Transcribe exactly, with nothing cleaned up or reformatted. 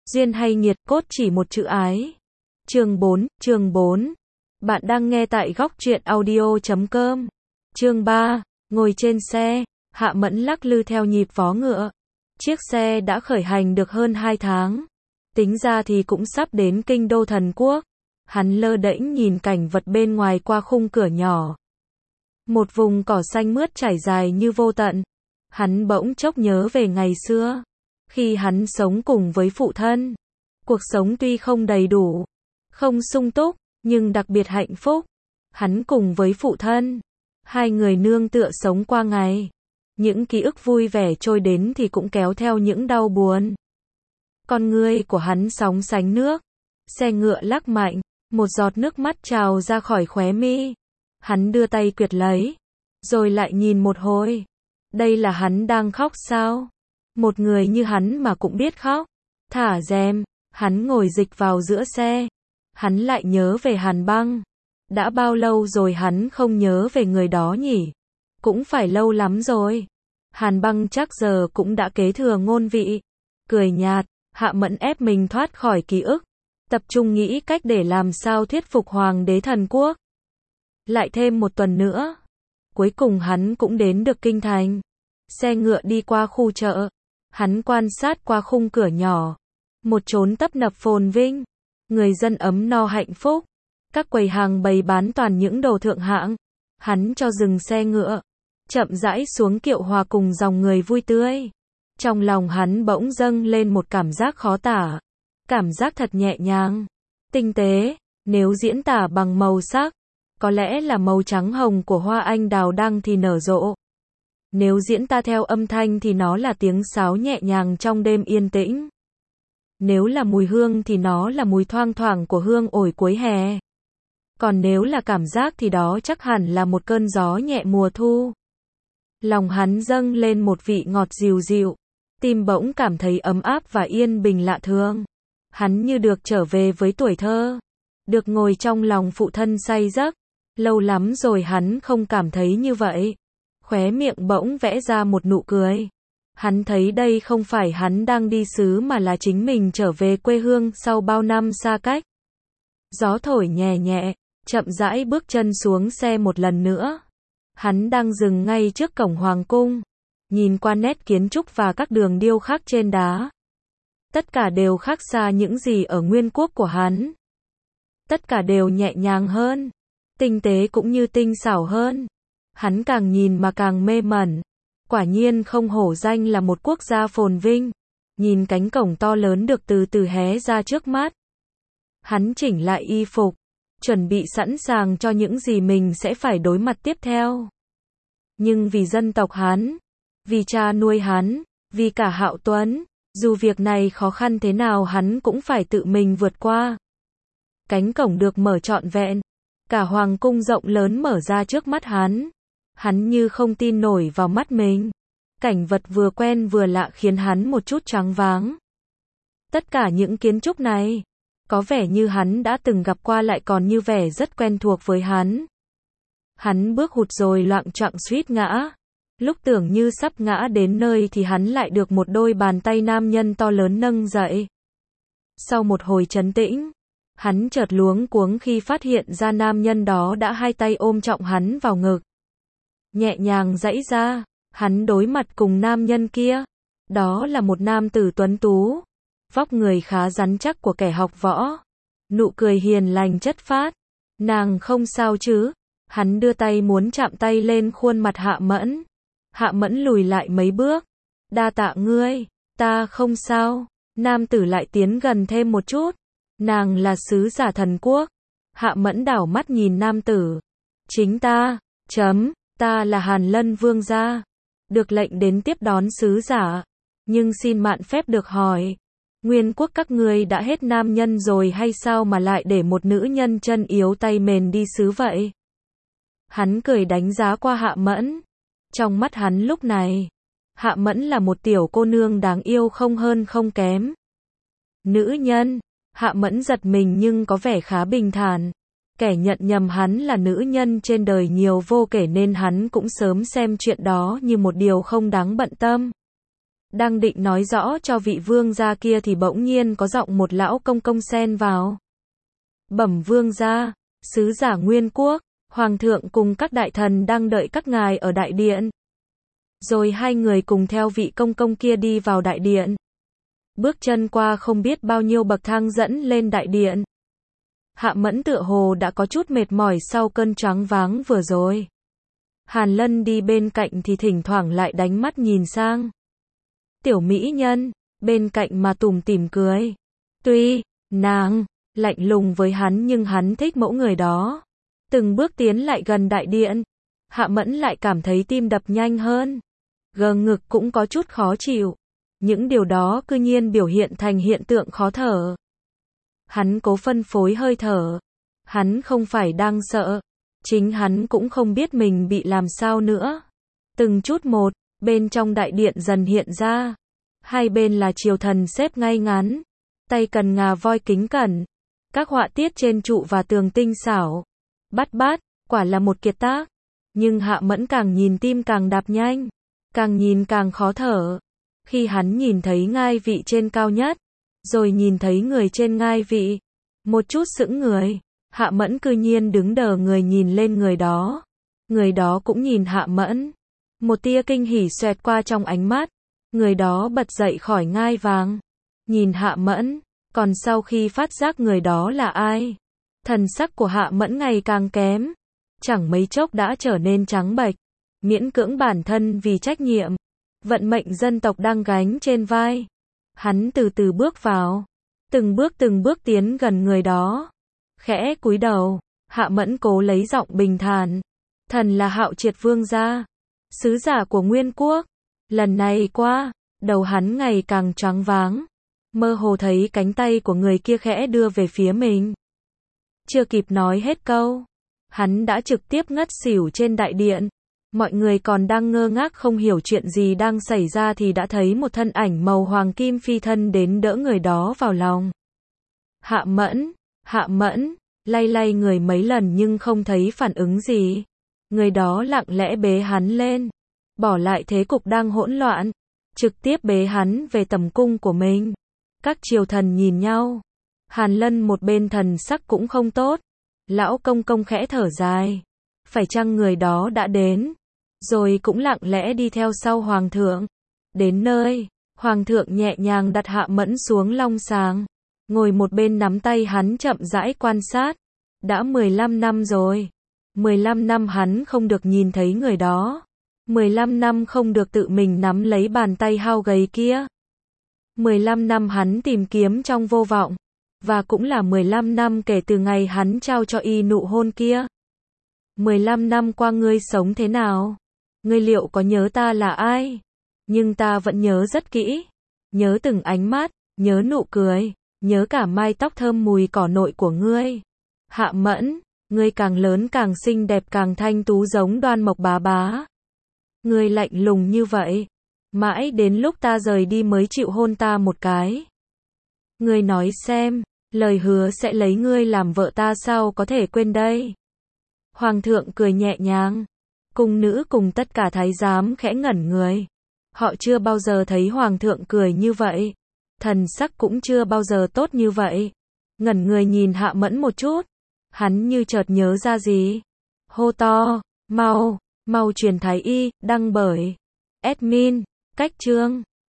Duyên hay nghiệt, cốt chỉ một chữ ái. Chương bốn, chương bốn. Bạn đang nghe tại góc truyện audio chấm com. Chương ba, ngồi trên xe, Hạ Mẫn lắc lư theo nhịp vó ngựa. Chiếc xe đã khởi hành được hơn hai tháng. Tính ra thì cũng sắp đến kinh đô thần quốc. Hắn lơ đễnh nhìn cảnh vật bên ngoài qua khung cửa nhỏ. Một vùng cỏ xanh mướt trải dài như vô tận. Hắn bỗng chốc nhớ về ngày xưa. Khi hắn sống cùng với phụ thân. Cuộc sống tuy không đầy đủ, không sung túc, nhưng đặc biệt hạnh phúc. Hắn cùng với phụ thân. Hai người nương tựa sống qua ngày. Những ký ức vui vẻ trôi đến thì cũng kéo theo những đau buồn. Con ngươi của hắn sóng sánh nước. Xe ngựa lắc mạnh. Một giọt nước mắt trào ra khỏi khóe mi. Hắn đưa tay quyệt lấy. Rồi lại nhìn một hồi. Đây là hắn đang khóc sao? Một người như hắn mà cũng biết khóc. Thả rèm. Hắn ngồi dịch vào giữa xe. Hắn lại nhớ về Hàn Băng. Đã bao lâu rồi hắn không nhớ về người đó nhỉ? Cũng phải lâu lắm rồi. Hàn Băng chắc giờ cũng đã kế thừa ngôn vị. Cười nhạt, Hạ Mẫn ép mình thoát khỏi ký ức. Tập trung nghĩ cách để làm sao thuyết phục Hoàng đế thần quốc. Lại thêm một tuần nữa. Cuối cùng hắn cũng đến được kinh thành. Xe ngựa đi qua khu chợ. Hắn quan sát qua khung cửa nhỏ. Một chốn tấp nập phồn vinh. Người dân ấm no hạnh phúc. Các quầy hàng bày bán toàn những đồ thượng hạng. Hắn cho dừng xe ngựa. Chậm rãi xuống kiệu hòa cùng dòng người vui tươi. Trong lòng hắn bỗng dâng lên một cảm giác khó tả. Cảm giác thật nhẹ nhàng. Tinh tế. Nếu diễn tả bằng màu sắc. Có lẽ là màu trắng hồng của hoa anh đào đang thì nở rộ. Nếu diễn ta theo âm thanh thì nó là tiếng sáo nhẹ nhàng trong đêm yên tĩnh. Nếu là mùi hương thì nó là mùi thoang thoảng của hương ổi cuối hè. Còn nếu là cảm giác thì đó chắc hẳn là một cơn gió nhẹ mùa thu. Lòng hắn dâng lên một vị ngọt dịu dịu. Tim bỗng cảm thấy ấm áp và yên bình lạ thường. Hắn như được trở về với tuổi thơ. Được ngồi trong lòng phụ thân say giấc. Lâu lắm rồi hắn không cảm thấy như vậy. Khóe miệng bỗng vẽ ra một nụ cười. Hắn thấy đây không phải hắn đang đi xứ mà là chính mình trở về quê hương sau bao năm xa cách. Gió thổi nhẹ nhẹ, chậm rãi bước chân xuống xe một lần nữa. Hắn đang dừng ngay trước cổng hoàng cung. Nhìn qua nét kiến trúc và các đường điêu khắc trên đá. Tất cả đều khác xa những gì ở nguyên quốc của hắn. Tất cả đều nhẹ nhàng hơn. Tinh tế cũng như tinh xảo hơn. Hắn càng nhìn mà càng mê mẩn. Quả nhiên không hổ danh là một quốc gia phồn vinh. Nhìn cánh cổng to lớn được từ từ hé ra trước mắt. Hắn chỉnh lại y phục. Chuẩn bị sẵn sàng cho những gì mình sẽ phải đối mặt tiếp theo. Nhưng vì dân tộc hắn. Vì cha nuôi hắn. Vì cả Hạo Tuấn. Dù việc này khó khăn thế nào hắn cũng phải tự mình vượt qua. Cánh cổng được mở trọn vẹn. Cả hoàng cung rộng lớn mở ra trước mắt hắn. Hắn như không tin nổi vào mắt mình. Cảnh vật vừa quen vừa lạ khiến hắn một chút choáng váng. Tất cả những kiến trúc này, có vẻ như hắn đã từng gặp qua lại còn như vẻ rất quen thuộc với hắn. Hắn bước hụt rồi loạng choạng suýt ngã. Lúc tưởng như sắp ngã đến nơi thì hắn lại được một đôi bàn tay nam nhân to lớn nâng dậy. Sau một hồi trấn tĩnh, hắn chợt luống cuống khi phát hiện ra nam nhân đó đã hai tay ôm trọng hắn vào ngực. Nhẹ nhàng giãy ra, hắn đối mặt cùng nam nhân kia. Đó là một nam tử tuấn tú. Vóc người khá rắn chắc của kẻ học võ. Nụ cười hiền lành chất phác. Nàng không sao chứ? Hắn đưa tay muốn chạm tay lên khuôn mặt Hạ Mẫn. Hạ Mẫn lùi lại mấy bước. Đa tạ ngươi, ta không sao. Nam tử lại tiến gần thêm một chút. Nàng là sứ giả thần quốc. Hạ Mẫn đảo mắt nhìn nam tử. Chính ta, chấm, ta là Hàn Lân vương gia. Được lệnh đến tiếp đón sứ giả. Nhưng xin mạn phép được hỏi. Nguyên quốc các ngươi đã hết nam nhân rồi hay sao mà lại để một nữ nhân chân yếu tay mềm đi xứ vậy? Hắn cười đánh giá qua Hạ Mẫn. Trong mắt hắn lúc này, Hạ Mẫn là một tiểu cô nương đáng yêu không hơn không kém. Nữ nhân, Hạ Mẫn giật mình nhưng có vẻ khá bình thản. Kẻ nhận nhầm hắn là nữ nhân trên đời nhiều vô kể nên hắn cũng sớm xem chuyện đó như một điều không đáng bận tâm. Đang định nói rõ cho vị vương gia kia thì bỗng nhiên có giọng một lão công công xen vào. Bẩm vương gia, sứ giả Nguyên Quốc, hoàng thượng cùng các đại thần đang đợi các ngài ở đại điện. Rồi hai người cùng theo vị công công kia đi vào đại điện. Bước chân qua không biết bao nhiêu bậc thang dẫn lên đại điện. Hạ Mẫn tựa hồ đã có chút mệt mỏi sau cơn choáng váng vừa rồi. Hàn Lân đi bên cạnh thì thỉnh thoảng lại đánh mắt nhìn sang. Tiểu mỹ nhân, bên cạnh mà tủm tỉm cười. Tuy, nàng, lạnh lùng với hắn nhưng hắn thích mẫu người đó. Từng bước tiến lại gần đại điện. Hạ Mẫn lại cảm thấy tim đập nhanh hơn. Gờ ngực cũng có chút khó chịu. Những điều đó cư nhiên biểu hiện thành hiện tượng khó thở. Hắn cố phân phối hơi thở. Hắn không phải đang sợ. Chính hắn cũng không biết mình bị làm sao nữa. Từng chút một, bên trong đại điện dần hiện ra. Hai bên là triều thần xếp ngay ngắn. Tay cần ngà voi kính cẩn. Các họa tiết trên trụ và tường tinh xảo. Bắt bát, quả là một kiệt tác. Nhưng Hạ Mẫn càng nhìn tim càng đập nhanh. Càng nhìn càng khó thở. Khi hắn nhìn thấy ngai vị trên cao nhất. Rồi nhìn thấy người trên ngai vị. Một chút sững người. Hạ Mẫn cư nhiên đứng đờ người nhìn lên người đó. Người đó cũng nhìn Hạ Mẫn. Một tia kinh hỉ xoẹt qua trong ánh mắt. Người đó bật dậy khỏi ngai vàng. Nhìn Hạ Mẫn. Còn sau khi phát giác người đó là ai? Thần sắc của Hạ Mẫn ngày càng kém. Chẳng mấy chốc đã trở nên trắng bệch. Miễn cưỡng bản thân vì trách nhiệm. Vận mệnh dân tộc đang gánh trên vai. Hắn từ từ bước vào. Từng bước từng bước tiến gần người đó. Khẽ cúi đầu. Hạ Mẫn cố lấy giọng bình thản. Thần là Hạo Triệt vương gia. Sứ giả của Nguyên Quốc. Lần này qua. Đầu hắn ngày càng choáng váng. Mơ hồ thấy cánh tay của người kia khẽ đưa về phía mình. Chưa kịp nói hết câu. Hắn đã trực tiếp ngất xỉu trên đại điện. Mọi người còn đang ngơ ngác không hiểu chuyện gì đang xảy ra thì đã thấy một thân ảnh màu hoàng kim phi thân đến đỡ người đó vào lòng. Hạ Mẫn, Hạ Mẫn, lay lay người mấy lần nhưng không thấy phản ứng gì. Người đó lặng lẽ bế hắn lên. Bỏ lại thế cục đang hỗn loạn. Trực tiếp bế hắn về tầm cung của mình. Các triều thần nhìn nhau. Hàn Lân một bên thần sắc cũng không tốt. Lão công công khẽ thở dài. Phải chăng người đó đã đến? Rồi cũng lặng lẽ đi theo sau hoàng thượng. Đến nơi, hoàng thượng nhẹ nhàng đặt Hạ Mẫn xuống long sàng. Ngồi một bên nắm tay hắn chậm rãi quan sát. Đã mười lăm năm rồi. mười lăm năm hắn không được nhìn thấy người đó. mười lăm năm không được tự mình nắm lấy bàn tay hao gầy kia. mười lăm năm hắn tìm kiếm trong vô vọng. Và cũng là mười lăm năm kể từ ngày hắn trao cho y nụ hôn kia. mười lăm năm qua ngươi sống thế nào? Ngươi liệu có nhớ ta là ai? Nhưng ta vẫn nhớ rất kỹ. Nhớ từng ánh mắt, nhớ nụ cười, nhớ cả mái tóc thơm mùi cỏ nội của ngươi. Hạ Mẫn, ngươi càng lớn càng xinh đẹp càng thanh tú giống Đoan Mộc bá bá. Ngươi lạnh lùng như vậy. Mãi đến lúc ta rời đi mới chịu hôn ta một cái. Ngươi nói xem, lời hứa sẽ lấy ngươi làm vợ ta sao có thể quên đây? Hoàng thượng cười nhẹ nhàng. Cung nữ cùng tất cả thái giám khẽ ngẩn người. Họ chưa bao giờ thấy hoàng thượng cười như vậy. Thần sắc cũng chưa bao giờ tốt như vậy. Ngẩn người nhìn Hạ Mẫn một chút. Hắn như chợt nhớ ra gì. Hô to, mau, mau truyền thái y, đăng bởi admin, cách chương.